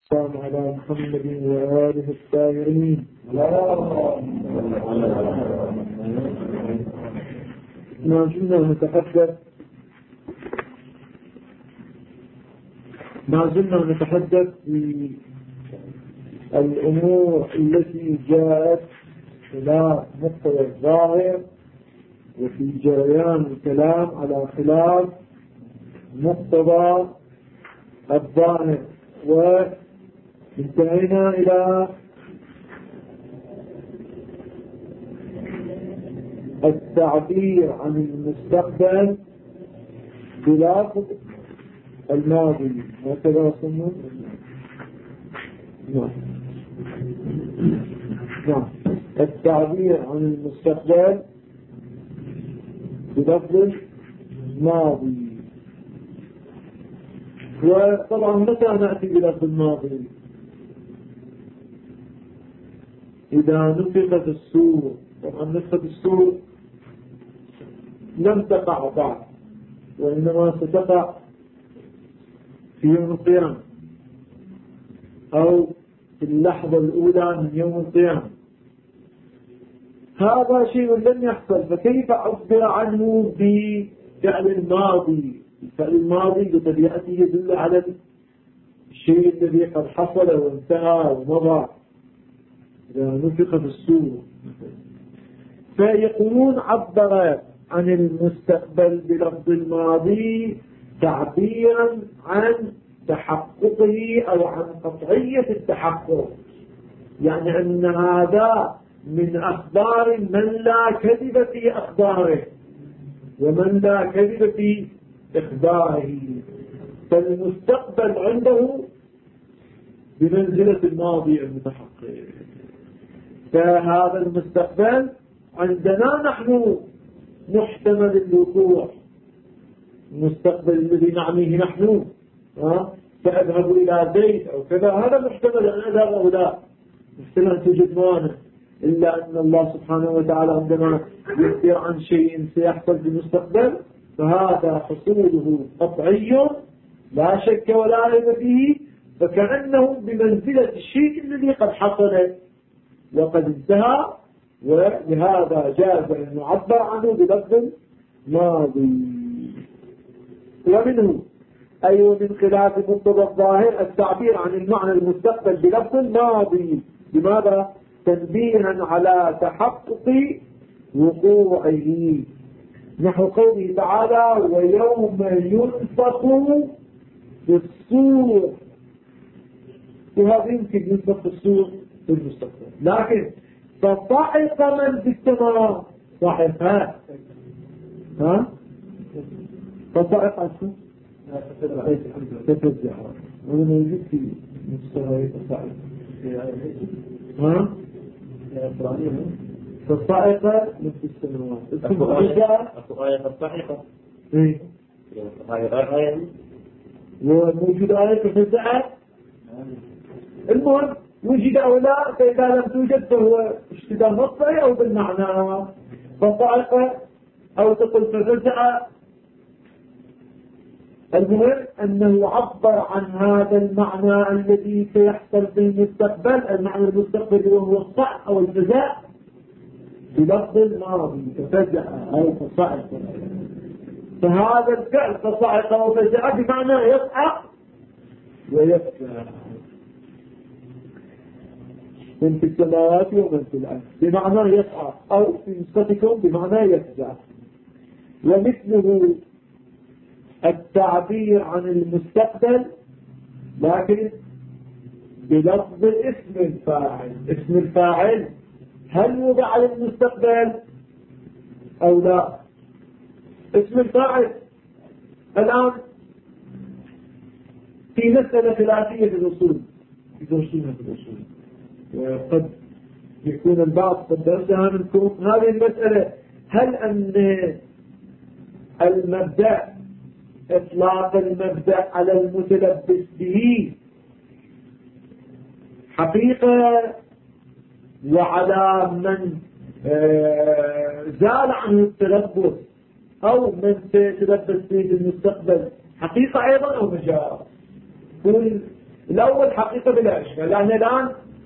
السلام على محمد وآله الطاهرين. ما زلنا نتحدث في الأمور التي جاءت خلاف مقتضى الظاهر، وفي جريان الكلام على خلاف مقتضى الظاهر، وانتهينا إلى التعبير عن المستقبل بلفظ الماضي. هكذا وصلنا. نعم. التعبير عن المستقبل بلفظ الماضي. وطبعا متى نأتي بلفظ الماضي؟ إذا نفخت الصور. طبعا نفخت الصور لم تقع بعد، وإنما ستقع في يوم القيامة أو في اللحظة الأولى من يوم القيامة. هذا شيء لم يحصل، فكيف أعبر عنه بفعل الماضي؟ الفعل الماضي بطبيعته يدل على الشيء الذي قد حصل وانتهى ومضى. إذا نفخ في الصور، فيقولون عبر عن المستقبل بلفظ الماضي تعبيرا عن تحققه أو عن قطعية التحقق، يعني أن هذا من أخبار من لا كذب في أخباره ومن لا كذب في إخباره، فالمستقبل عنده بمنزلة الماضي المتحقق. فهذا المستقبل عندنا نحن محتمل الوقوع، المستقبل الذي نعنيه نحن سأذهب إلى بيت أو كذا، هذا محتمل أن أذهب أو لا، محتمل أن توجد مانع، إلا أن الله سبحانه وتعالى عندما يخبر عن شيء سيحصل في المستقبل فهذا حصوله قطعي لا شك ولا ريب فيه، فكأنه بمنزلة الشيء الذي قد حصل وقد انتهى، ولهذا جاز أن نعبر عنه بلفظ ماضي. ومنه أي من خلاف مقتضى الظاهر التعبير عن المعنى المستقبل بلفظ ماضي. لماذا؟ تنبيها على تحقق وقوعه، نحو قوله تعالى ويوم ينفخ في الصور، وهذا يمكن ينفخ في الصور في المستقبل، لكن فصعق من في السماء صعق فصعق أسفل تتوزع وما يجب في مستوى فصعق فصعق من في السماوات. فصعق وموجود آية ففزع. المهم وجد أو لا، فإذا لم توجد فهو اشتباه مطلعي أو بالمعنى فصعق أو تقول ففزع. المهم أنه عبر عن هذا المعنى الذي سيحصل في المستقبل، المعنى المستقبل وهو الصعق أو الفزع بلفظ الماضي ففزع أو فصعق. فهذا الفعل فصعق وفزع بمعنى يصعق ويفزع، من في السماوات ومن في الأرض بمعنى يصعق، أو في نسختكم بمعنى يفزع. ومثله التعبير عن المستقبل لكن بلفظ اسم الفاعل. اسم الفاعل هل وضع للمستقبل أو لا؟ اسم الفاعل الآن في مسألة خلافية في الأصول، وقد يكون البعض قد درسها منكم هذه المسألة، هل أن المبدأ إطلاق المبدأ على المتلبس به حقيقة وعلى من زال عنه التلبس أو من سيتلبس به بالمستقبل حقيقة أيضا أو مجاز؟ الأول حقيقة بلا إشكال، لأن الآن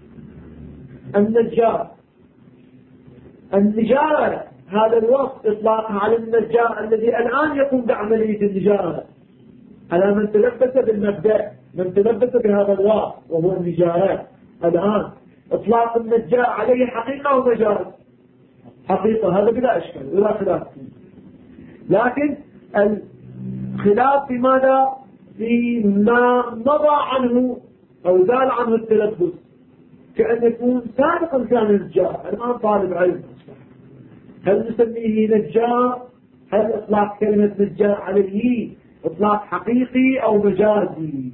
النجارة هذا الوصف إطلاقها على النجار الذي الآن يقوم بعملية النجارة، على من تلبس بالمبدأ، من تلبس بهذا الوصف وهو النجارة. الآن إطلاق النجار عليه حقيقة ومجاز، حقيقة هذا بلا إشكال ولا خلاف فيه. لكن الخلاف في ماذا؟ فيما مضى عنه أو زال عنه التلبس، كأن يكون سابقا كان نجار الآن طالب علم، هل نسميه نجار؟ هل إطلاق كلمة نجار عليه إطلاق حقيقي أو مجازي؟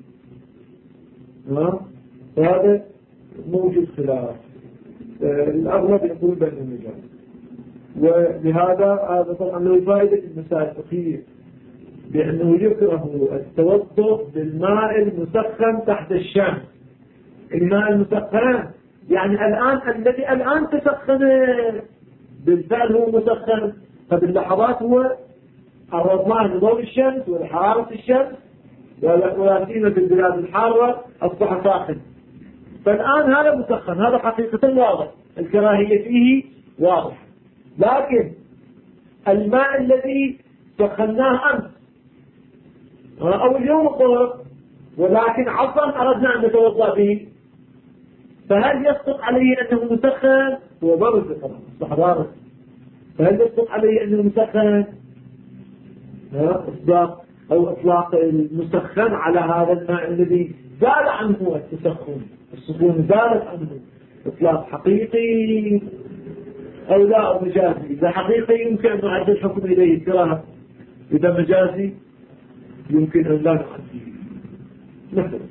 هذا موجود خلاف. الأغلب يقول بأنه مجاز، ولهذا هذا طبعا له فائدة المسائل الفقهية، بأنه يكره التوضؤ بالماء المسخن تحت الشمس. الماء المسخن يعني الذي الآن تسخن بالفعل هو مسخن، فباللحظات هو عرضناه لضوء الشمس والحرارة الشمس، ولا سيما في البلاد الحارة أصبح ساخن. فالآن هذا مسخن، هذا حقيقة واضح، الكراهية فيه واضح. لكن الماء الذي سخناه أمس أو اليوم الظهر ولكن عصرا أردنا أن نتوضأ به، فهل يصدق عليه أنه مسخن؟ هو برد أصبح بارد، فهل يصدق عليه أنه مسخن؟ إصداق أو إطلاق المسخن على هذا الماء الذي زال عنه التسخن، السخون زالت عنه، إطلاق حقيقي أو لا أو مجازي؟ إذا حقيقي يمكن أن نعد الحكم إليه كراهة، إذا مجازي يمكن أن لا نعديه. مثلا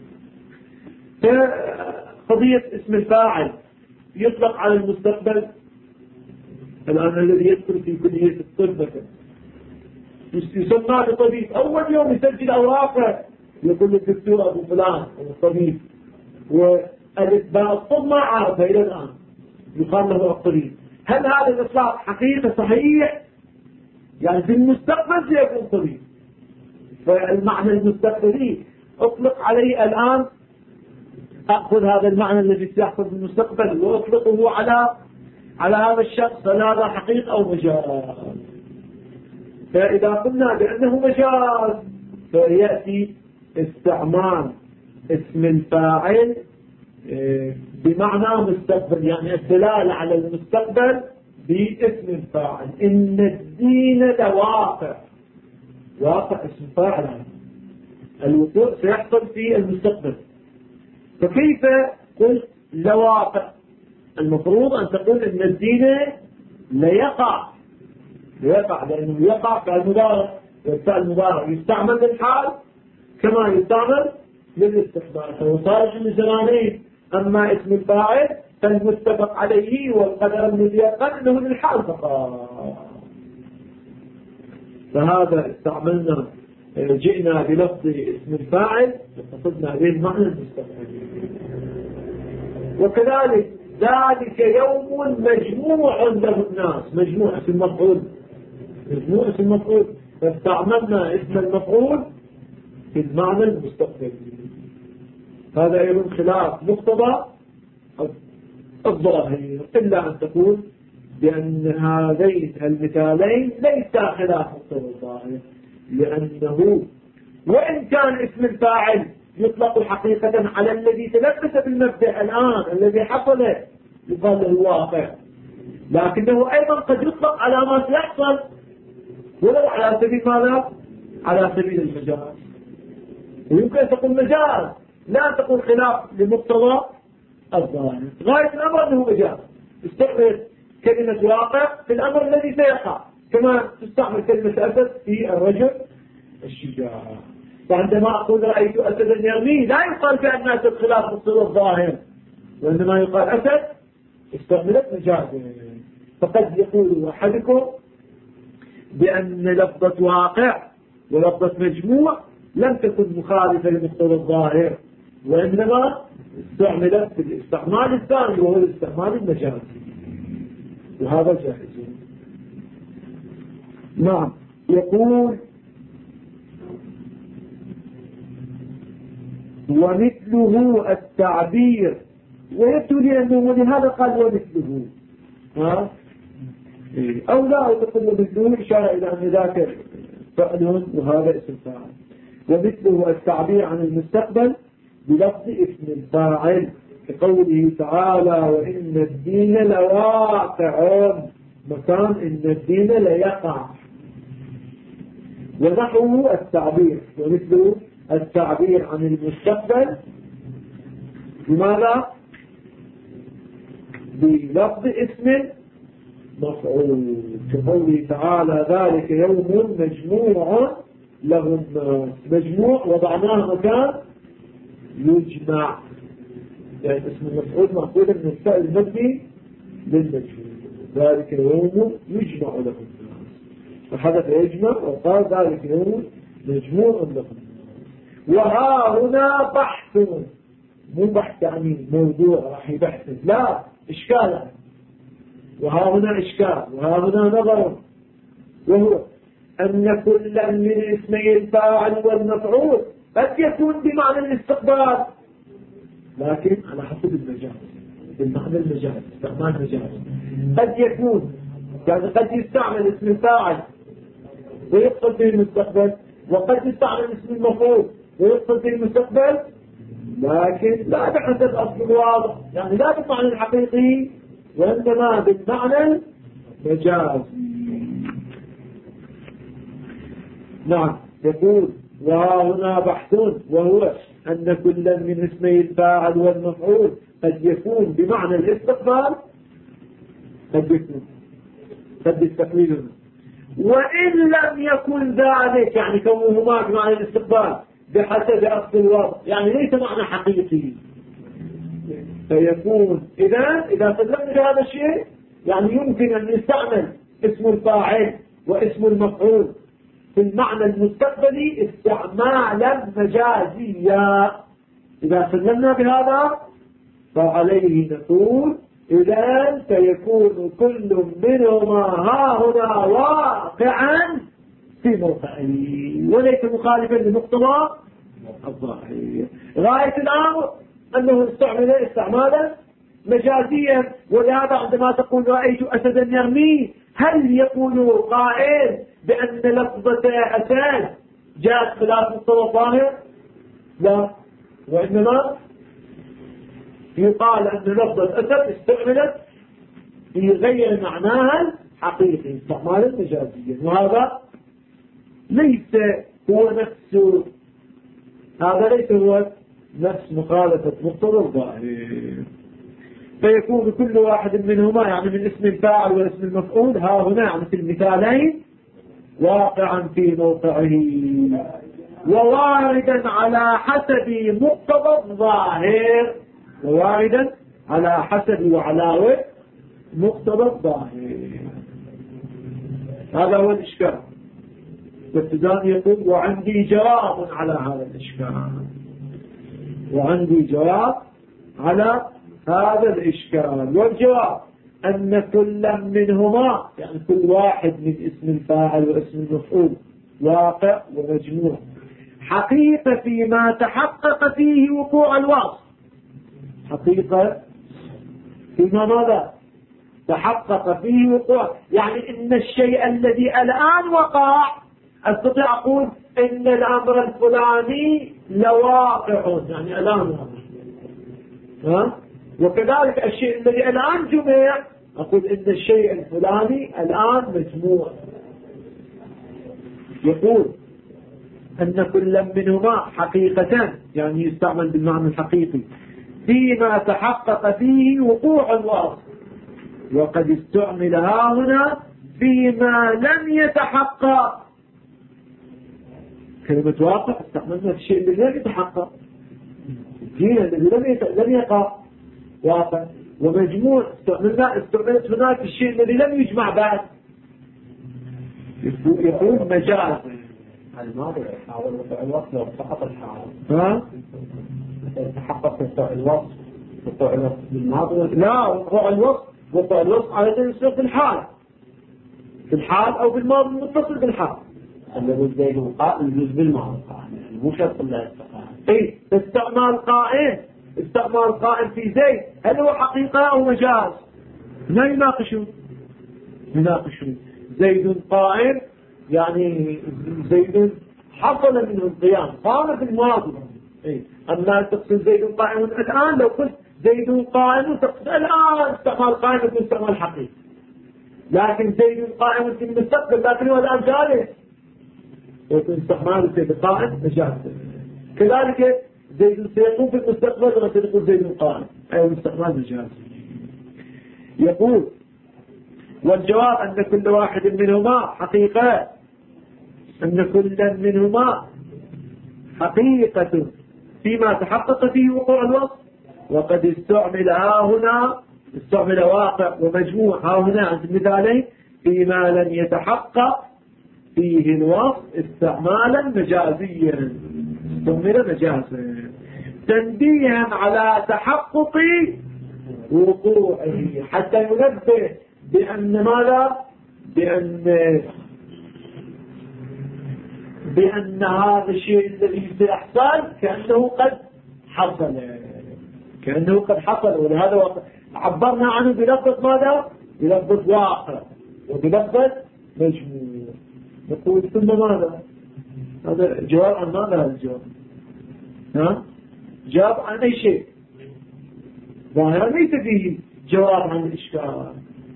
قضية اسم الفاعل يطلق على المستقبل. الآن الذي يدخل في كلية الطب مثلا يسمى بطبيب، أول يوم يسجل أوراقه يقول الدكتور أبو فلان أو الطبيب، والإثبات الطب ما عارفه إلى الآن يقال له الطبيب. هل هذا الإطلاق حقيقة صحيح؟ يعني في المستقبل سيكون طبيب، فالمعنى المستقبلي أطلق عليه الآن، أخذ هذا المعنى الذي سيحصل في المستقبل وأطلقه على هذا الشخص، هل هذا حقيقة أو مجاز؟ فإذا قلنا بأنه مجاز فيأتي استعمال اسم الفاعل بمعنى مستقبل، يعني الدلالة على المستقبل باسم الفاعل. إن الدين لواقع، واقع اسم فاعل، الوقوع سيحصل في المستقبل. فكيف قلت لواقع؟ المفروض أن تقول إن الدين ليقع، لأنه يقع كالمضارع، والفعل المضارع يستعمل للحال كما يستعمل للاستقبال، فهو صالح للزمانين. أما اسم الفاعل فالمتفق عليه والقدر الذي يقع أنه للحال فقط. فهذا استعملنا، جئنا بلفظ اسم الفاعل وقصدنا به المعنى المستقبلي. وكذلك ذلك يوم مجموع له الناس، مجموع اسم المفعول، مجموع اسم المفعول، فاستعملنا اسم المفعول في المعنى المستقبلي. هذا أيضا خلاف مقتضى الظاهر، إلا أن تقول بأن هذين المثالين ليس خلاف مقتضى الظاهر، لأنه وإن كان اسم الفاعل يطلق حقيقة على الذي تلبس بالمبدأ الآن الذي حصل يقال له واقع، لكنه أيضا قد يطلق على ما سيحصل ولو على سبيل ماذا؟ على سبيل المجاز. ويمكن أن تقول مجاز، لا تقول خلاف لمقتضى الظاهر. غاية الأمر أنه مجاز، استعمل كلمة واقع في الأمر الذي سيقع، كما تستعمل كلمة أسد في الرجل الشجاع. فعندما أقول رأيت أسدا يرمي لا يقال بأن أسد خلاف مقتضى الظاهر، وإنما يقال أسد استعملت مجازا. فقد يقول أحدكم بأن لفظة واقع ولفظة مجموع لم تكن مخالفة لمقتضى الظاهر، وإنما استعملت في الاستعمال الثاني وهو الاستعمال المجازي، وهذا جائز. نعم. يقول ومثله التعبير، ويبدو لي أنه ولهذا قال ومثله، أو لا تقول ومثله إشارة إلى أن ذاك فعل وهذا اسم فاعل. ومثله التعبير عن المستقبل بلفظ اسم الفاعل كقوله تعالى وإن الدين لواقع، مكان إن الدين ليقع. ونحوه التعبير، ومثله التعبير عن المستقبل بماذا؟ بلفظ اسم مفعول كقوله تعالى ذلك يوم مجموع له الناس. مجموع وضعناه مكان يجمع، يعني اسم المفعول مأخوذ من الفعل المبني للمجهول. ذلك يوم يجمع له الناس، فحدث يجمع وقال ذلك يوم مجموع له الناس. وها هنا بحث، مو بحث يعني موضوع راح يبحث، لا إشكال. وها هنا إشكال، وها هنا نظر، وهو أن كل من اسمي الفاعل والمفعول قد يكون بمعنى الاستقبال، لكن على حسب المجال، بالمعنى المجال، استعمال مجال. قد يكون يعني قد يستعمل اسم الفاعل ويقصد به المستقبل، وقد يستعمل اسم المفعول ويقصد به المستقبل، لكن لا بحسب أصل الواضح، يعني لا بالمعنى الحقيقي وإنما بالمعنى المجازي. نعم. يقول وها هنا بحث، وهو أن كل من اسمي الفاعل والمفعول قد يكون بمعنى الاستقبال، قد يستقبل، وإن لم يكن ذلك يعني كونهما بمعنى الاستقبال بحسب أصل الوضع، يعني ليس معنى حقيقي. فيكون إذا سلمنا بهذا الشيء يعني يمكن أن يستعمل اسم الفاعل واسم المفعول في المعنى المستقبلي استعمالا مجازيا. إذا سلمنا بهذا فعليه نقول إذن سيكون كل منهما ها هنا واقعا في موقعه وليس مخالفا لمقتضى الظاهر. غاية الأمر أنه استعمل استعمالا مجازيا. ولهذا عندما تقول رأيت أسدا يرمي، هل يقول قائل بأن لفظة أسد جاءت خلاف مقتضى الظاهر؟ لا، وإنما يقال أن لفظة أسد استعملت في غير معناها الحقيقي استعمالا مجازيا، وهذا ليس هو نفس، هذا ليس هو نفس مخالفة مقتضى الظاهر. فيكون كل واحد منهما يعني من اسم الفاعل واسم المفعول ها هنا يعني في المثالين واقعا في موقعه وواردا على حسب مقتضى الظاهر، وواردا على حسب وعلاوة مقتضى الظاهر. هذا هو الإشكال. والسودان يقول وعندي جواب على هذا الإشكال، وعندي جواب على هذا الإشكال. والجواب أن كل منهما يعني كل واحد من اسم الفاعل واسم المفعول واقع ومجموع حقيقة فيما تحقق فيه وقوع الوصف. حقيقة فيما ماذا تحقق فيه وقوع، يعني إن الشيء الذي الآن وقع أستطيع أقول إن الأمر الفلاني لواقع، يعني الآن واقع. وكذلك الشيء الذي الآن جمع أقول إن الشيء الفلاني الآن مجموع. يقول أن كل منهما حقيقة يعني يستعمل بالمعنى الحقيقي فيما تحقق فيه وقوع الوصف، وقد استعمل ها هنا فيما لم يتحقق. كلمة واقع استعملنا في الشيء الذي لم يتحقق، الدين الذي لم يقع واقع. ومجموع استعملت هناك الشيء الذي لم يجمع بعد، يقول مجاز. الماضي يحاول وقوع الوصف لو سقط الحال يتحقق وقوع الوصف، وقوع الوصف بالماضي. لا، وقوع الوصف على يصير في الحال، في الحال أو بالماضي متصل بالحال. الجزء بالماضي مو شرط لا يستقع. اي استعمال قائم في زيد هل هو حقيقة او مجاز؟ ما يناقشون زيد قائم يعني زيد حصل منه القيام قام في الماضي. اما تقصد زيد قائم الان، لو قلت زيد قائم تقصد الان استعمال قائم يكون استعمال حقيقي، لكن زيد قائم في المستقبل لكن هو الان جالس يكون استعمال زيد قائم مجاز. كذلك زيد سيقوم في المستقبل وتقول زيد قائم اي استعمال مجاز. يقول والجواب أن كل واحد منهما حقيقة، أن كل منهما حقيقة فيما تحقق فيه وقوع الوصف، وقد استعمل واقع ومجموع ها هنا عند المثالين فيما لم يتحقق فيه الوصف استعمالا مجازيا، استعمل مجازا تنبيها على تحقق وقوعه، حتى ينبه بأن ماذا؟ بأن هذا الشيء الذي سيحصل كأنه قد حصل، ولهذا عبرنا عنه بلفظ ماذا؟ بلفظ واقع وبلفظ مجموع. نقول ثم ماذا؟ هذا جواب عن ماذا؟ هذا الجواب جواب عن أي شيء ظاهرا ليس فيه جواب عن الإشكال.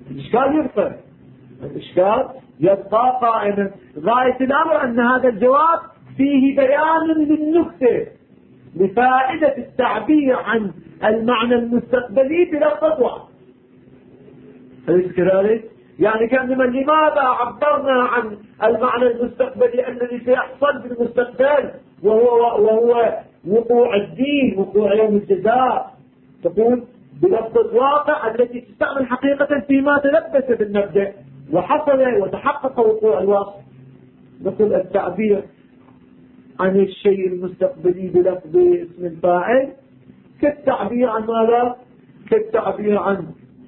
الإشكال يبقى قائما. غاية الأمر أن هذا الجواب فيه بيان للنكتة لفائدة التعبير عن المعنى المستقبلي بلفظ واحد. أليس كذلك؟ يعني كأنما لماذا عبرنا عن المعنى المستقبلي الذي سيحصل في المستقبل وهو وقوع الدين، وقوع يوم الجزاء، تقول بلفظ واقع التي تستعمل حقيقة فيما تلبس بالمبدأ وحصل وتحقق وقوع الوصف. نقول التعبير عن الشيء المستقبلي بلفظ اسم الفاعل كالتعبير عن ماذا؟ كالتعبير عن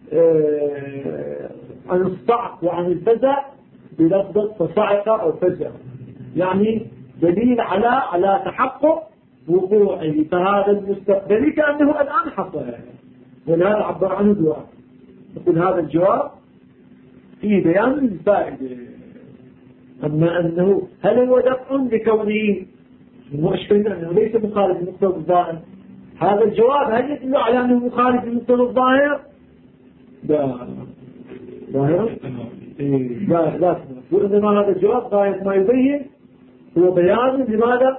الصعق وعن الفزع بلفظ فصعق أو فزع، يعني دليل على تحقق وقوعه. فهذا المستقبلي كأنه الآن حصل، ولهذا عبر عنه جواب. نقول هذا الجواب فيه بيان للفائدة. أما أنه هل هو دفع لكونه المؤشفين أنه ليس مخالف لمقتضى الظاهر، هذا الجواب هل يدل على أنه مخالف لمقتضى الظاهر؟ لا ظاهر لا، وإنما هذا الجواب غاية ما يبين هو بيان لماذا؟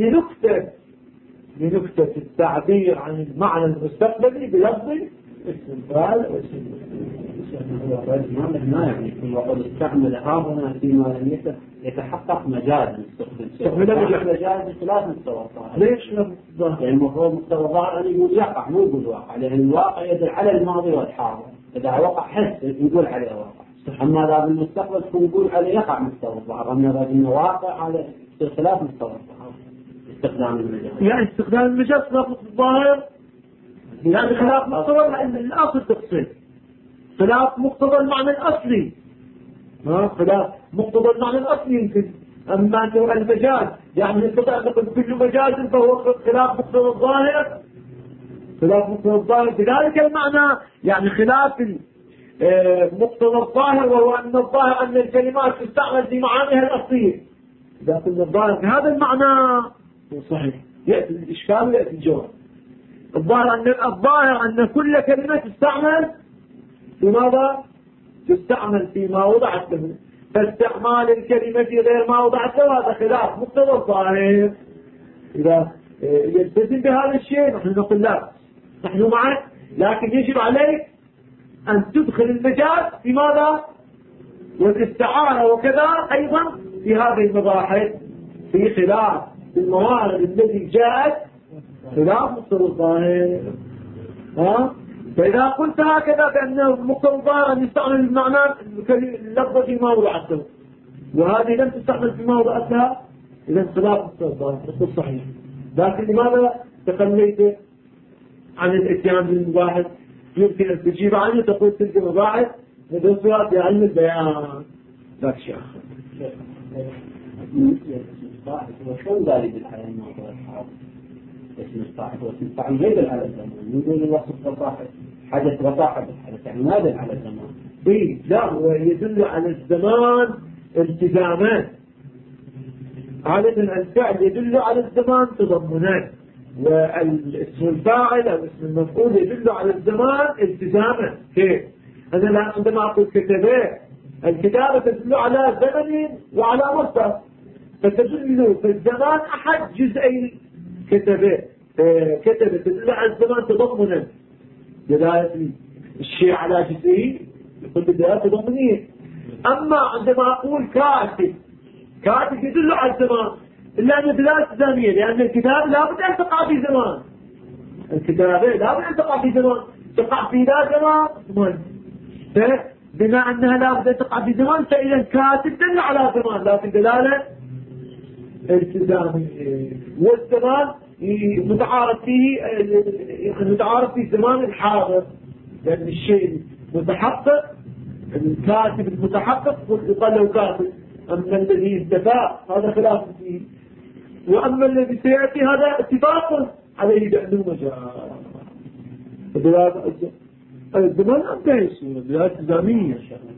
لنكتة التعبير عن المعنى المستقبلي بلفظ اسم الفاعل واسم ما يعني وقد استعمل هنا فيما لم يتحقق مجاز مجاز بخلاف مستوى الظاهر. ليش يعني المفروض مستوى الظاهر أن يقول يقع مو يقول واقع، لأن الواقع يدل على الماضي والحاضر، إذا وقع حس يقول عليه واقع. أما إذا بالمستقبل يقول عليه يقع مستوى الظاهر، أما إذا إنه واقع على خلاف مستوى الظاهر. استخدام المجاز يعني استخدام المجاز خلاف الظاهر، يعني خلاف مقتضى الأصل تقصد، خلاف مقتضى المعنى الأصلي. خلاف مقتضى المعنى الأصلي يمكن. أما أنه المجاز يعني نستطيع أن نقول كل مجاز فهو خلاف مقتضى الظاهر، خلاف مقتضى الظاهر بذلك المعنى، يعني خلاف مقتضى الظاهر، وهو أن الظاهر أن الكلمات تستعمل في معانيها الأصلية. إذا قلنا الظاهر بهذا المعنى صحيح يأتي الإشكال ويأتي الجواب. الظاهر أن كل كلمة تستعمل في ماذا؟ تستعمل فيما وضعت له، فاستعمال الكلمة في غير ما وضعت له هذا خلاف مقتضى الظاهر. إذا يلتزم بهذا الشيء نحن نقول لا، نحن معك، لكن يجب عليك أن تدخل المجاز في ماذا؟ والاستعارة وكذا أيضا في هذه المباحث في خلاف الموارد الذي جاءت خلاف مقتضى الظاهر. فإذا قلت هكذا بأن مقتضى الظاهر أن يستعمل المعنى اللفظة فيما وضعت له، وهذه لم تستعمل فيما وضعت لها، إذا خلاف مقتضى الظاهر. نقول صحيح، لكن لماذا تخليت عن الاتيان بالمباحث؟ يمكن أن تجيب عنه تقول تلك المباحث ندرسها في علم البيان. لا شيء وشون ذلك بالحياة الموضوع الحاضر؟ اسم الفاعل واسم الفاعل يدل على الزمان، يقول الوصف الصاحب حدث وصاحب الحدث، يعني ما يدل على الزمان. إيه لا، هو يدل على الزمان التزاما. عادة الفعل يدل على الزمان تضمنا، والاسم الفاعل أو اسم المفعول يدل على الزمان التزاما. كيف؟ أنا الآن عندما أقول كتبه، الكتابة تدل على زمن وعلى مصدر، فتدل في الزمان أحد جزئي كتبه. كتبه تدل على الزمان تضمنا، دلالة الشيء على جزئي يكون بدلالة تضمنية. أما عندما أقول كاتب، كاتب يدل على الزمان إلا أن دلالة زمنية، لأن الكتاب لابد أن تقع في زمان، الكتابة لابد أن تقع في زمان، تقع في لا زمان، فبما أنها لابد أن تقع في زمان فإذا كاتب دل على زمان، لكن دلالة التزامية. والزمان متعارف فيه، متعارف في الزمان الحاضر، لأن الشيء متحقق، الكاتب المتحقق يقال له كاتب. أما الذي انتفى هذا خلاف فيه، وأما الذي سيأتي هذا اتفاق عليه بأنه مجال. الزمان انتهى الصورة دلالة التزامية.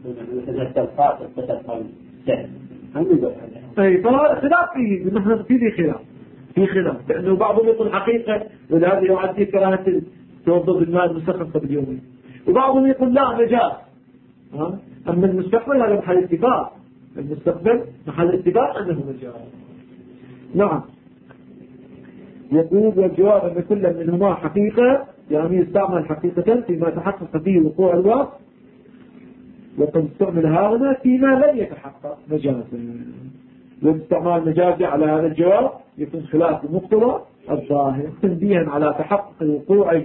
أي فهذا خلاف فيه، نحن في خلاف لأنه بعضهم يقول حقيقة ولهذا يعدي كراهة توظف المال المستخلص باليومي، وبعضهم يقول لا مجاز. أما المستقبل هذا محل اتفاق، المستقبل محل اتفاق أنه مجاز. نعم. يقول والجواب أن كل منهما حقيقة، يعني يستعمل حقيقة فيما تحقق فيه وقوع الوصف، وقد استعمل هذا فيما لم يتحقق مجازا. والاستعمال مجازي على هذا الجواب يكون خلاف المقتضى الظاهر تنبيها على تحقق وقوعه.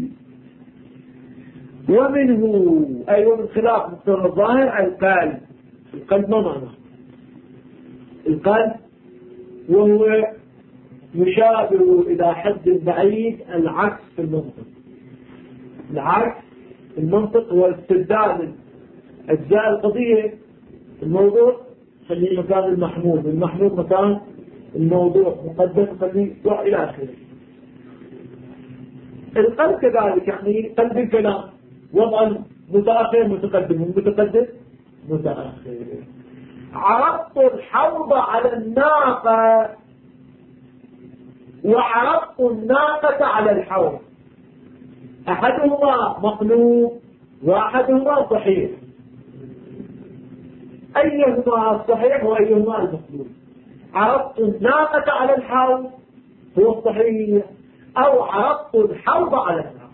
ومنه أي ومن خلاف مقتضى الظاهر القلب. القلب ما معنى؟ القلب وهو يشابه إلى حد بعيد العكس في المنطق. العكس في المنطق هو استبدال أجزاء القضية، الموضوع خليه مكان المحمول، المحمول مكان الموضوع، مقدم خليه إلى آخره. القلب كذلك، يعني قلب الكلام وضع متأخر متقدم ومتقدم متأخر. عرضت الحوض على الناقة وعرضت الناقة على الحوض، أحدهما مقلوب وأحدهما صحيح، أيهما الصحيح وأيهما المقلوب؟ عرضت الناقة على الحوض هو الصحيح، أو عرضت الحوض على الناقة؟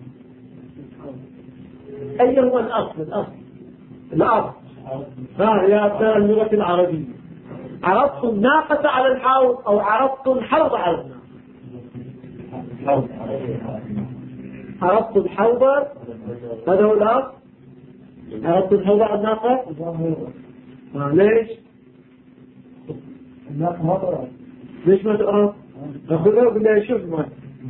أيهما الأصل؟ الأصل هي أبناء اللغة العربية. عرضت الناقة على الحوض أو عرضت الحوض على الناقة؟ عرضت الحوض، هذا هو الأصل. عرضت الحوض على الناقة. ليش؟ الناقة ما تقرأ. ليش ما تقرأ؟ أخذها بالله يشوف ما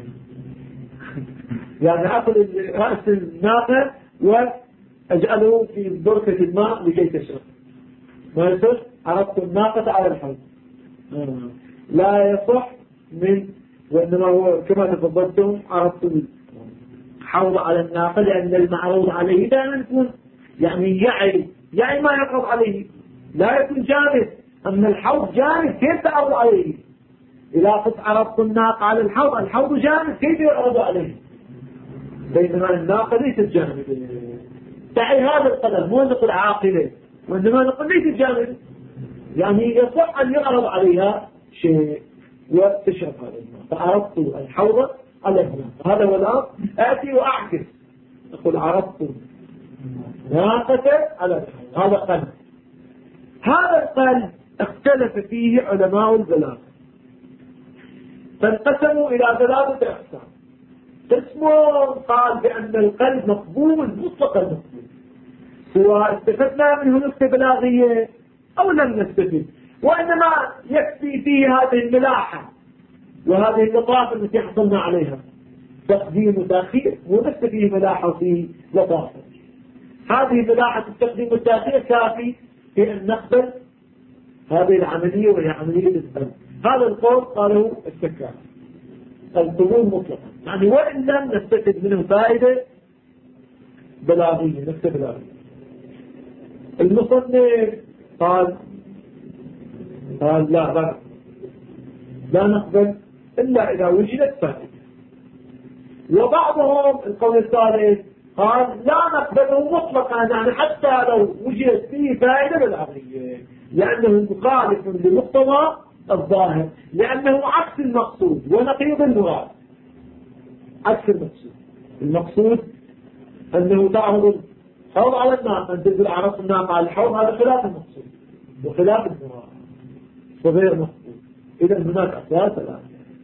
يعني أخذ رأس الناقة وأجعله في بركة الماء لكي تشرب، ما يصح. عرضت الناقة على الحوض لا يصح من، وإنما هو كما تفضلتم عرضت الحوض على الناقة، لأن المعروض عليه دائما يكون يعني يعي ما يعرض عليه، لا يكون جامد. أما الحوض جامد كيف تعرض عليه؟ إذا قلت عرضت الناقة على الحوض، الحوض جامد كيف يعرض عليه؟ بينما الناقة ليست جامدة، تعي هذا القدر، مو نقول عاقلة، وإنما نقول ليست جامدة، يعني يصح أن يعرض عليها شيء وتشرب هذا الماء. فعرضت الحوض على الماء، هذا هو الأمر. آتي وأعكس، أقول عرضت ناقة على الحوض، هذا قلب. هذا القلب اختلف فيه علماء البلاغة، فانقسموا إلى 3 أقسام. قسم قال بأن القلب مقبول مطلقا مقبول، سواء استفدنا منه نكتة بلاغية أو لم نستفد، وإنما يكفي فيه هذه الملاحة وهذه اللطافة التي حصلنا عليها، تقديم وتأخير، وليس فيه ملاحة وفيه لطافة. هذه ملاحة التقديم والتأخير كافي في أن نقبل هذه العملية وهي عملية القلب. هذا القول قاله السكاكي. القبول مطلقا، يعني وإن لم نستفد منه فائدة بلاغية نكتة بلاغية. المصنف قال لا نقبل إلا إذا وجدت فائدة. وبعضهم القول الثالث قال لا نقبله مطلقا، يعني حتى لو وجدت فيه فائدة بلاغية، لأنه مخالف لمقتضى الظاهر، لأنه عكس المقصود ونقيض المراد. عكس المقصود أنه تعرض الحوض على الناقة، أن تنزل أعراض الناقة على الحوض، هذا خلاف المقصود وخلاف المراد وغير مقصود. إذا هناك أقوال ثلاثة.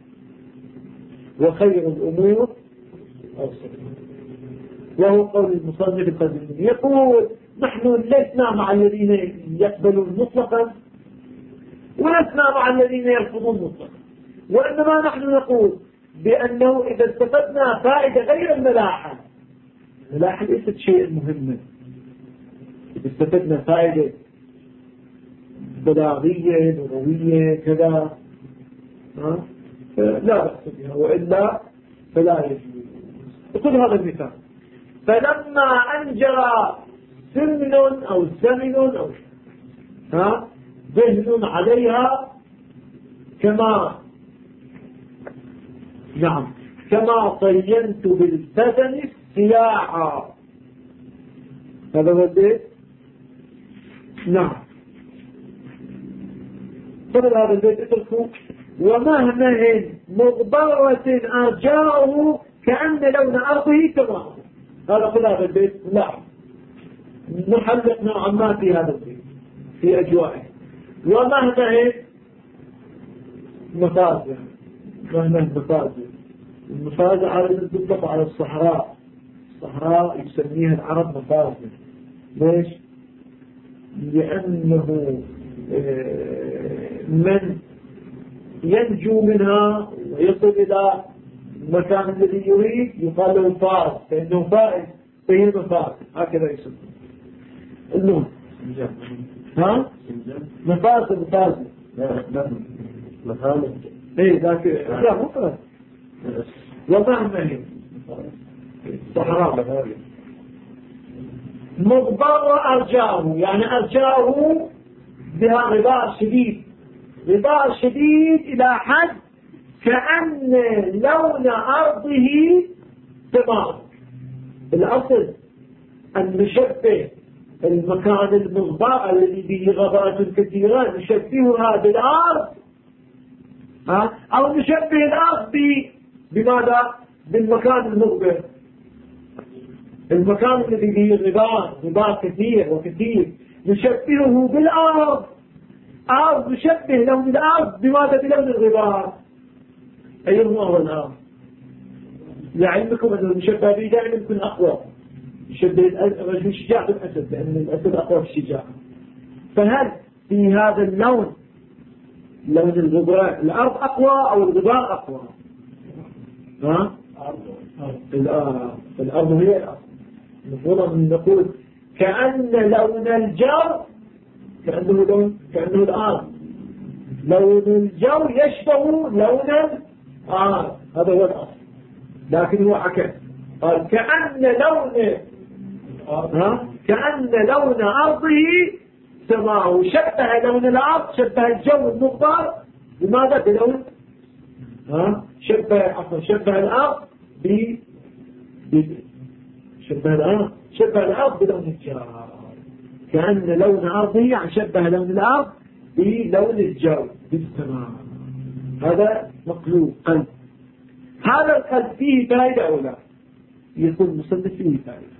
وخير الأمور أوسطها، وهو قول المصنف القديم يقول نحن لسنا مع الذين يقبلون مطلقا ولسنا مع الذين يرفضون مطلقا، وإنما نحن نقول بأنه إذا استفدنا فائدة غير الملاحة ليست شيء مهم، إذا استفدنا فائدة بلاغية لغوية كذا لا بأس بها، وإلا فلا يجوز. يقول هذا المثال: فلما أنجر سمن أو سمن أو دهن عليها كما طينت بالفتن السياحة. هذا هو البيت. نعم. قبل هذا البيت اتركوا: ومهما مغبرة أرجاؤه كأن لون أرضه كما. هذا قبل هذا البيت. لا نحلق نوعا ما في هذا البيت في أجوائه. ومهما مفازة، المفازة على بالضبط على الصحراء يسميها العرب مفازة. ليش؟ لأنه من ينجو منها ويصل إلى المكان الذي يريد يقال له فائز، فإنه فائز فهي مفاز، هكذا يسمى. المهم مفاز مفاز ايه ذاك لا مو فاز. ومهما هي صحراء مغبر أرجاؤه، يعني أرجاؤه بها غبار شديد إلى حد كأن لون أرضه تمام. الأصل أن نشبه المكان المغبر الذي به غبرات كثيرة نشبهها بالأرض، أو نشبه الأرض بماذا؟ بالمكان المغبر. المكان الذي به غبار كثير نشبهه بالأرض، أو نشبه لون الأرض بماذا؟ بلون الغبار. أيهما هو الأرض؟ لعلمكم أن المشبه به دائما يكون أقوى، يشبه الرجل الشجاع بالأسد، لأن الأسد أقوى في الشجاع. فهل في هذا اللون لون الغبار الأرض أقوى أو الغبار أقوى؟ الأرض هي الأرض. المفروض أن نقول كأن لون الجو كأنه الأرض، لون الجو يشبه لون الأرض، هذا هو الأصل. لكن هو عكس، قال كأن لون أرضه سماه، شبه لون الأرض، شبه الجو المغبر بماذا؟ بلون شبه الأرض شبه الأرض بلون الجو، كأن لون أرضه يعني شبه لون الأرض بلون الجو بالسماء. هذا مقلوب قلب. هذا القلب فيه فائدة أو لا؟ يقول المصنف فيه فائدة،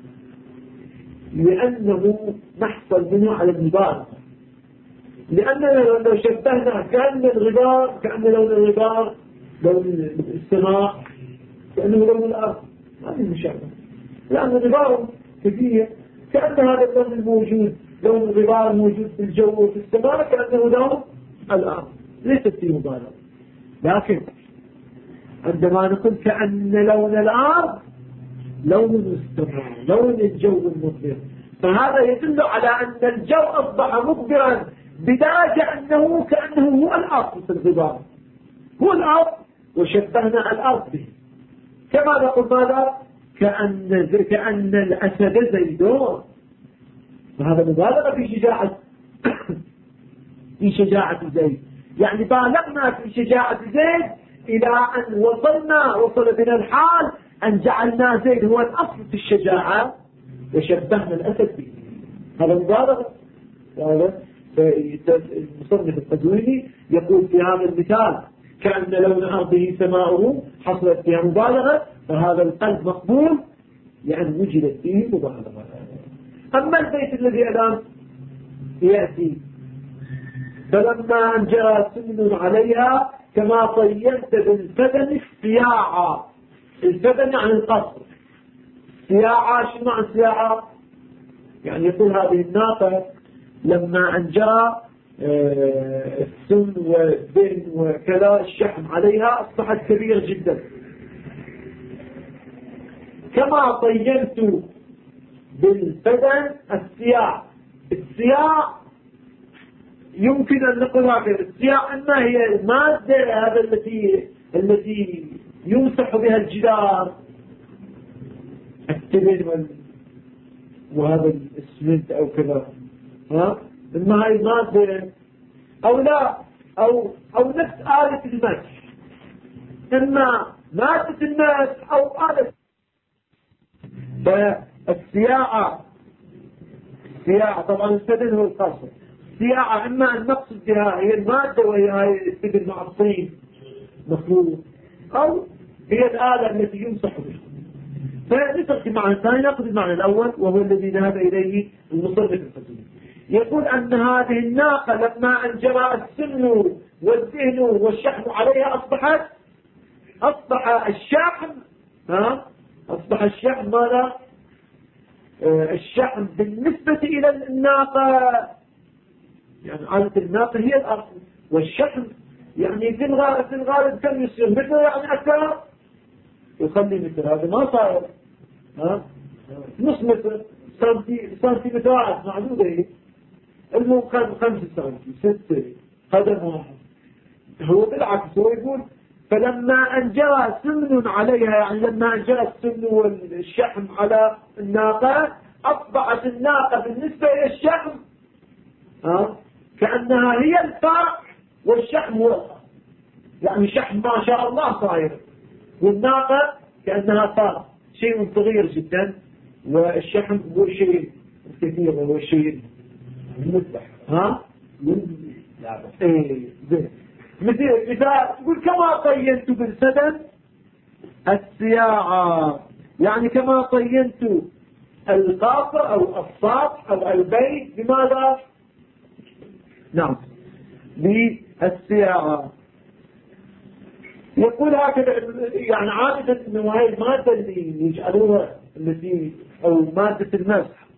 لأنه نحصل منه على المبالغة. لأننا لو شبهنا كأن لون الغبار لون السماء كأنه لون الأرض، هذه المشابهة، لأن الغبار كثير، كأن هذا اللون الموجود لون الغبار موجود في الجو وفي السماء كأنه لون الأرض، ليست في مبالغة. لكن عندما نقول كأن لون الأرض لون السماء لون الجو المظلم، فهذا يدل على أن الجو أصبح مظلما بدرجة أنه كأنه هو الأرض في الغبار، هو الأرض وشبهنا الأرض به، كما نقول ماذا؟ كأن الأسد زيدون. وهذا مبالغة في شجاعة زيد، يعني بالغنا في شجاعة زيد إلى أن وصل بنا الحال أن جعلنا زيد هو الأصل في الشجاعة وشبهنا الأسد به. هذا مبالغة. المصنف القزويني يقول في هذا المثال كأن لون أرضه سماؤه حصلت فيها مبالغة، فهذا القلب مقبول لأن وجدت فيه مبالغة. أما البيت الذي الآن يأتي فلما أن جرى سمن عليها كما طينت بالفدن السياعة. الفدن عن القصر، سياعة شو معنى سياعة؟ يعني يقول هذه الناقة لما أن جرى السن والدهن وكذا الشحم عليها أصبحت كبيرة جدا. كما طينت بالفدن السياع. السياع يمكن أن نقول هكذا، السياع أنها هي المادة هذا التي يمسح بها الجدار، التبن وهذا الاسمنت أو كذا، إنما هي مادة أو لا أو نفس آلة المسح، إما مادة المسح أو آلة. فالسياعة طبعا السدن هو القصر. السياعة إما أن نقصد بها هي المادة وهي هاي السدن مع الطين مخلوط، أو هي الآلة التي يمسح بها. فنترك المعنى الثاني نأخذ المعنى الأول وهو الذي ذهب إليه المصنف القزويني. يقول أن هذه الناقة لما أن جرى السمن والدهن والشحم عليها أصبح الشحم ماذا؟ الشحم بالنسبة إلى الناقة، يعني عادة الناقة هي الأصل، والشحم يعني في الغالب كم يصير مثل يعني أكثر يخلي مثل هذا ما صار نص متر سنتيمترات معدودة هي المهم 5 سنتي 6 قدم واحد. هو بالعكس هو يقول فلما أن جرى سمن عليها، يعني لما أن جرى السمن والشحم على الناقة أصبحت الناقة بالنسبة إلى الشحم كأنها هي الفرع والشحم هو الفرع، يعني شحم ما شاء الله صاير، والناقة كأنها فرع شيء صغير جدا، والشحم هو شيء كثير وهو شيء مفتح. مثل يقول كما طينت بالسدن السياعة، يعني كما طينت القاصر أو السطح أو البيت بماذا؟ نعم بالسياعة. يقول هكذا، يعني عادة انه هاي المادة اللي يجعلوها التي او مادة المسح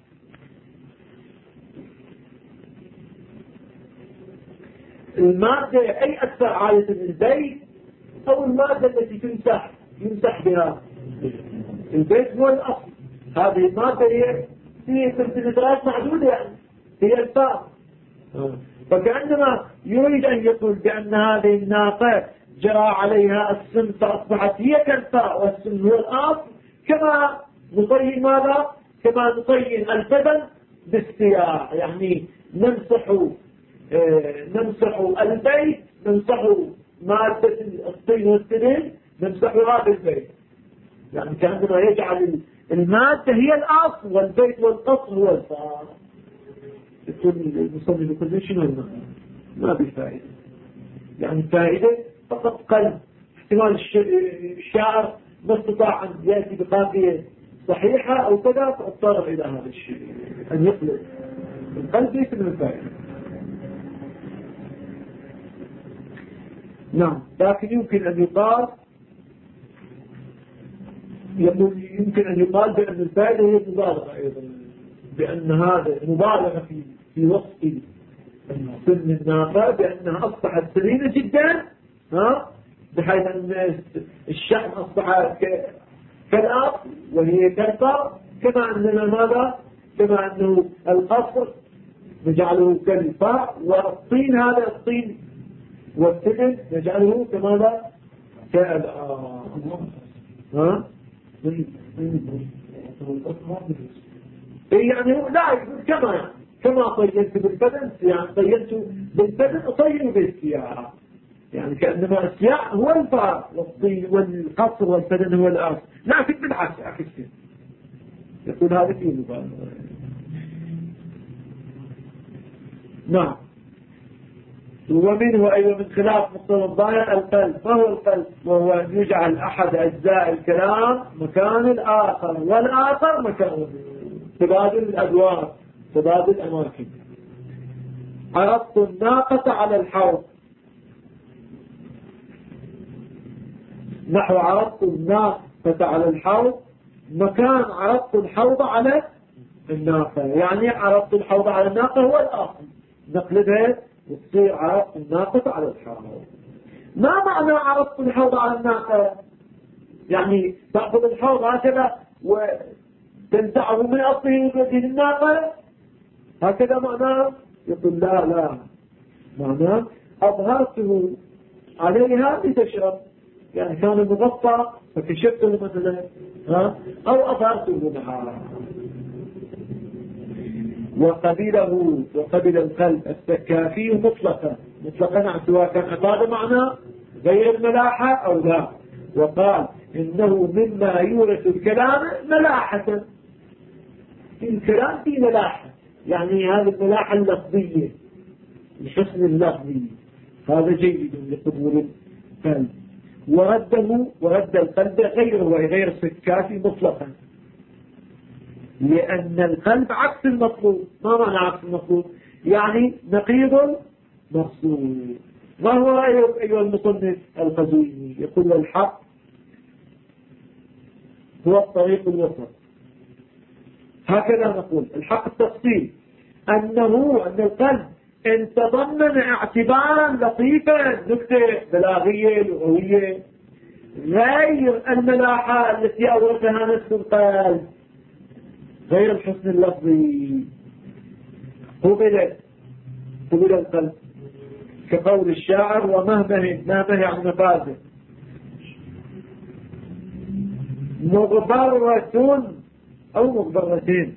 المادة اي اكثر عادة البيت او المادة التي يمسح بها البيت هو الاصل. هذه المادة هي سنتيمترات معدودة، يعني هي الفاء. فكأنما يريد ان يقول بان هذه الناقة جرى عليها السم فأصبحت هي كالفاء والسم هو الأصل، كما نطين ماذا؟ كما نطين البدن بالسياع، يعني نمسح البيت، نمسح مادة الطين والسنين، نمسحها بالبيت، يعني كأنما يجعل المادة هي الأصل والبيت والقصر هو الفاء. المصنف يقول شنو ما بفائدة، يعني فائدة فقط قلب. احتمال الشاعر ما استطاع أن يأتي بقافية صحيحة أو كذا فاضطر إلى هذا الشيء أن يخلق القلب ليس من الفائدة. نعم، لكن يمكن أن يقال بأن الفائدة هي المبالغة أيضا، بأن هذا مبالغة في وصف سن الناقة بأنها أصبحت سليمة جدا، بحيث أن الشحم أصبح كالأصل وهي كالفرع، كما أننا ماذا؟ كما أنه القصر نجعله كالفرع، والطين هذا الطين والسدن نجعله كماذا؟ ها؟ يعني لا يقول كما طينت بالبدن يعني طينت بالبدن أطين بالسياح، يعني كأنما السياح هو الفار والقصر والبدن هو الأرض، لكن بالعكس أخي السياح يقول هذا فيه مبالغة. نعم. ومنه أيضا من خلاف مقتضى الظاهر القلب. ما هو القلب؟ وهو أن يجعل أحد أجزاء الكلام مكان الآخر والآخر مكانه، تبادل الأدوار تبادل الأماكن. عرضت الناقة على الحوض، نحو عرضت الناقة على الحوض مكان عرضت الحوض على الناقة، يعني عرضت الحوض على الناقة هو الآخر، نقلبها وتصير عرضت الناقة على الحوض. ما معنى عرضت الحوض على الناقة؟ يعني تأخذ الحوض هكذا وتنزعه من أصله وتوجه الناقة، هكذا معناه؟ يقول لا معناه أظهرته عليها لتشرب، يعني كان مغطى فكشفته مثلا أو أظهرته لها. وقبل القلب السكافي مطلقا سواء كان هذا معنى غير ملاحة أو لا، وقال إنه مما يورث الكلام ملاحة، الكلام فيه ملاحة، يعني هذه الملاحة اللفظية الحسن اللفظي، هذا جيد لقبول القلب. ورد القلب غير السكافي مطلقا، لأن القلب عكس المطلوب. ما معنى عكس المطلوب؟ يعني نقيض المقصود. ما هو أيها المصنف القزويني؟ يقول الحق هو الطريق الوسط، هكذا نقول. الحق التفصيل أن القلب إن تضمن اعتبارا لطيفا، نكتة بلاغية لغوية غير الملاحة التي أورثها نفس القلب، غير الحسن اللفظي، قبل القلب، كقول الشاعر ومهمه عن مفازه مغبرة أو مغبرتين،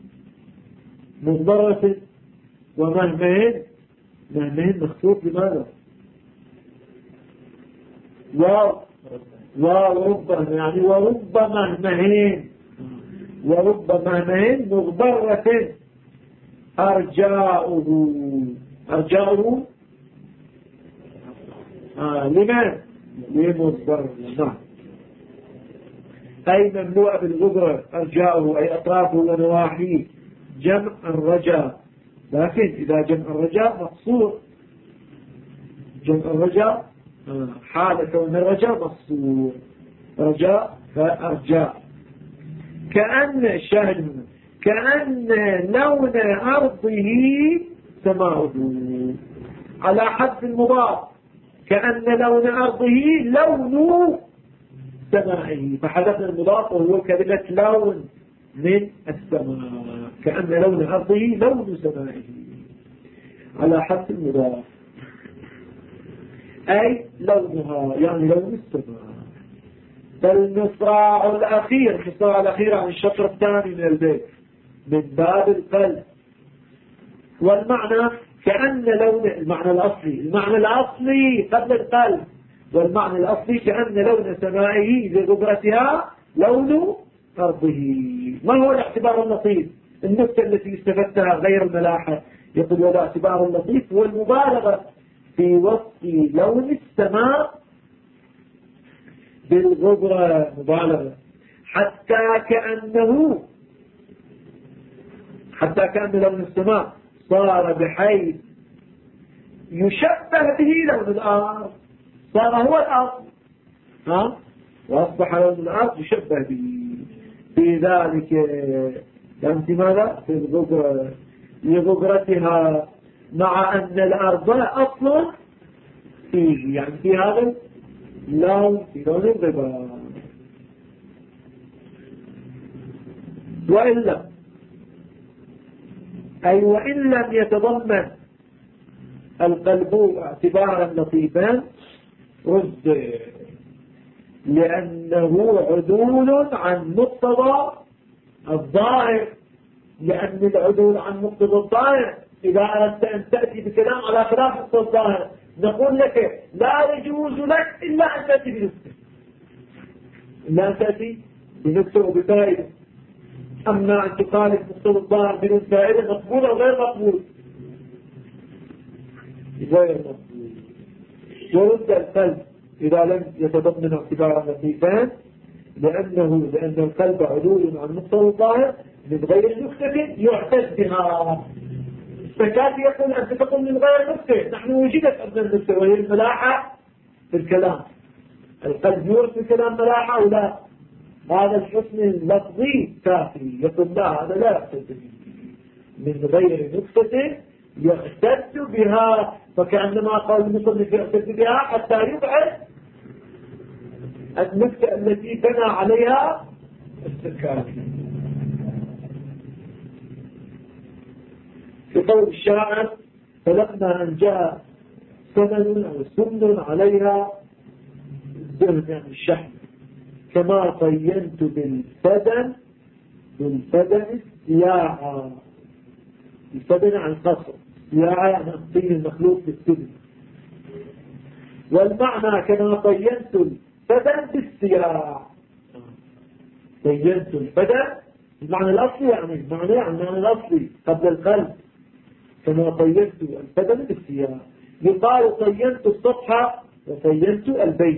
مغبرة ومهمه مخصوص لماذا؟ ورب يعني ورب مهمهين مغبرة أرجاؤه لمن؟ لمغبر. نعم. أي مملوءة بالغبرة، أرجاؤه أي أطرافه ونواحيه، جمع الرجاء، لكن إذا جمع الرجاء مقصور، جمع الرجاء حال كون الرجاء مقصور، رجاء فأرجاء. كأن الشاهد كأن لون أرضه سماؤه، على حد المضاف، كأن لون أرضه لون سمائه، فحدثنا المضاف وهو كلمة لون من السماء، كأن لون أرضه لون سمائه على حد المضاف، أي لونها يعني لون السماء. فالمصراع الأخير عن الشطر الثاني من البيت من باب القلب. والمعنى كأن لون المعنى الأصلي قبل القلب، والمعنى الأصلي كأن لون سمائه لغبرتها لون أرضه. ما هو الاعتبار اللطيف؟ النكتة التي استفدتها غير الملاحة. يقول ولا اعتبار اللطيف هو المبالغة في وصف لون السماء بالغبرة، مبالغة، حتى كأن لون السماء صار بحيث يشبه به لون الأرض، صار هو الأرض وأصبح لون الأرض يشبه به. في ذلك فهمت ماذا؟ في الغبرة لغبرتها، مع أن الأرض أصل فيه، يعني في هذا لون، في لون الغبار. وإن لم يتضمن القلب اعتبارا لطيفا رد لأنه عدول عن مقتضى الظاهر، لأن العدول عن مقتضى الظاهر إذا أردت أن تأتي بكلام على خلاف مقتضى الظاهر نقول لك لا يجوز لك إلا أن تأتي بنكتة، إلا أن تأتي بنكتة وبفائدة. أما أن تخالف مقتضى الظاهر بدون فائدة مقبول أو غير مقبول؟ غير مقبول. ورد القلب إذا لم يتضمن اعتبارا لطيفان لأن القلب عدول عن مقتضى الظاهر من غير نكتة يعتد بها. السكاتي يقول أنت تقول من غير نكتة، نحن وجدت قبل النكتة وهي الملاحة في الكلام. القلب يورث الكلام ملاحة أو لا؟ هذا الحسن اللفظي كافي. يقول لا، هذا لا يعتد به من غير نكتة يعتد بها، فكأنما قال المصنف يعتد بها حتى يبعد النكتة التي بنى عليها السكاتي. في قول الشاعر فلما أن جاء سمن أو سمن عليها الزهن يعني الشحن كما طينت بالفدن السياعة. الفدن عن قصر، السياعة يعني الطين المخلوق بالسدن. والمعنى كما طينت الفدن بالسياعة. طينت الفدن المعنى الأصلي يعني المعنى الأصلي قبل القلب كما طينت الفدن بالسياعة. يقال طينت السطح وطينت البيت.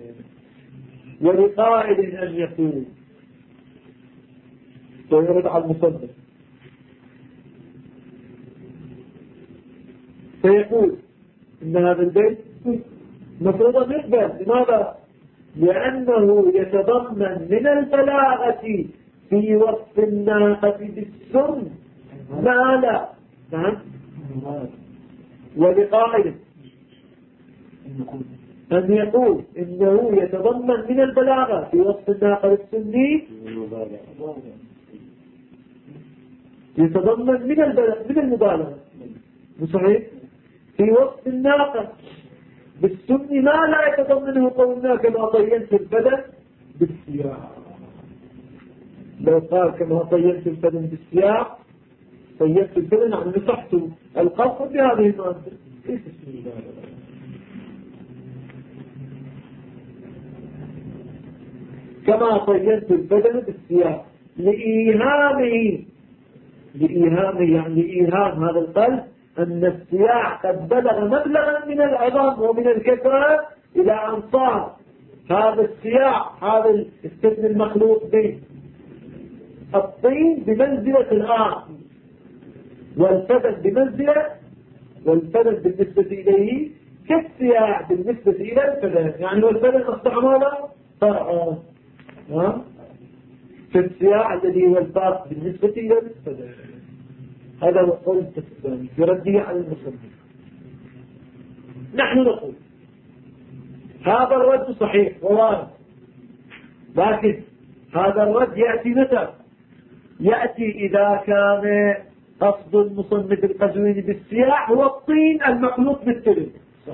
ولقائل أن يقول ويرد على المصدر فيقول إن هذا البيت مفروض يقبل. لماذا؟ لأنه يتضمن من البلاغة في وصف الناقة بالسم ما لا. نعم. ولقائل أن يقول إنه يتضمن من البلاغة في وصف الناقة بالسم يتضمن من المبالغة صحيح في وصف الناقة بالسم ما لا يتضمنه قولنا كما طينت البدن بالسياق. لو قال كما طينت البدن بالسياق طينت البدن عن نصحت القصد بهذه المادة. كيف كما طينت البدن بالسياق لإيهامه يعني إيهام هذا القلب أن السياح قد بلغ مبلغا من العظام ومن الكثرة إلى أن صار هذا السياح هذا السن المخلوق به الطين بمنزلة الآن والفدن بمنزلة والفدن بالنسبة إليه كالسياح بالنسبة إلى الفدن. يعني والفدن استعماله فرعا كالسياح الذي هو الفارق بالنسبة إلى الفدن. هذا هو قول التفسير يردي على المصنف. نحن نقول هذا الرد صحيح ووارد، لكن هذا الرد يأتي متى؟ يأتي إذا كان قصد المصنف القزويني بالسياح هو الطين المخلوط بالتبن.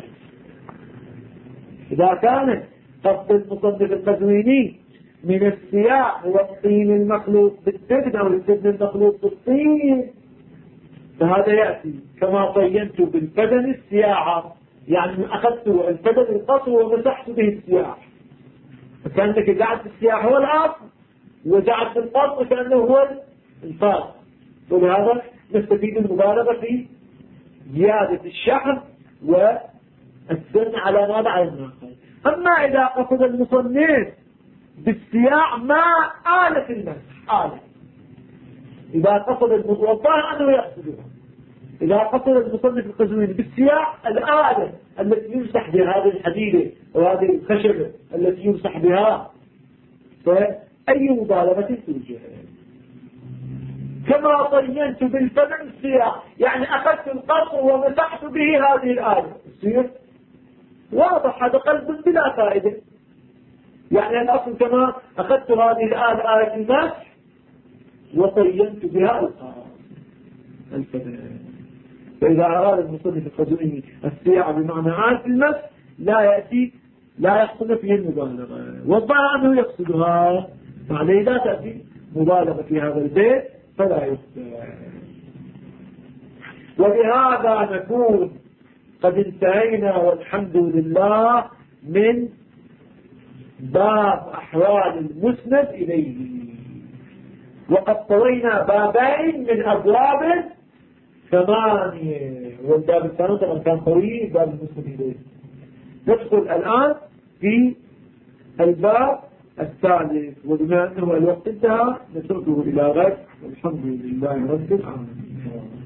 إذا كان قصد المصنف القزويني من السياح هو الطين المخلوط بالتبن أو التبن المخلوط بالطين فهذا يأتي كما طينت بالفدن السياحة، يعني أخذت الفدن القصر ومسحت به السياح، فكأنك جعلت السياح هو الأصل وجعلت القصر كأنه هو الفارق. ولهذا نستفيد المبالغة في زيادة الشحن والسن على ما بعد الناقل. أما إذا قصد المصنف بالسياح ما آلة المسح آلة، إذا قصد المتوضع أنه يقصدها، إذا قصد المصنف القزويني بالسياح الآلة التي يمسح بها هذه الحديدة وهذه الخشبة التي يمسح بها فأي مبالغة توجه. كما طينت بالفدن السياح يعني أخذت القصر ومسحت به هذه الآلة. يصير واضح هذا قلب بلا فائدة. يعني الأصل كما أخذت هذه الآلة آلة المسح وطينت بها الفدن. فإذا أراد المصنف القزويني السياحة بمعنى آلة المسح لا يأتي لا يحصل فيه المبالغة، والظاهر أنه يقصدها، فعليه لا تأتي مبالغة في هذا البيت فلا يخطئ. ولهذا نكون قد انتهينا والحمد لله من باب أحوال المسند إليه، وقد طوينا بابين من أبواب 8، والباب الثاني طبعا كان طويل باب المسند إليه. ندخل الآن في الباب الثالث، وبما أنه الوقت انتهى نتركه إلى غد، والحمد لله رب العالمين.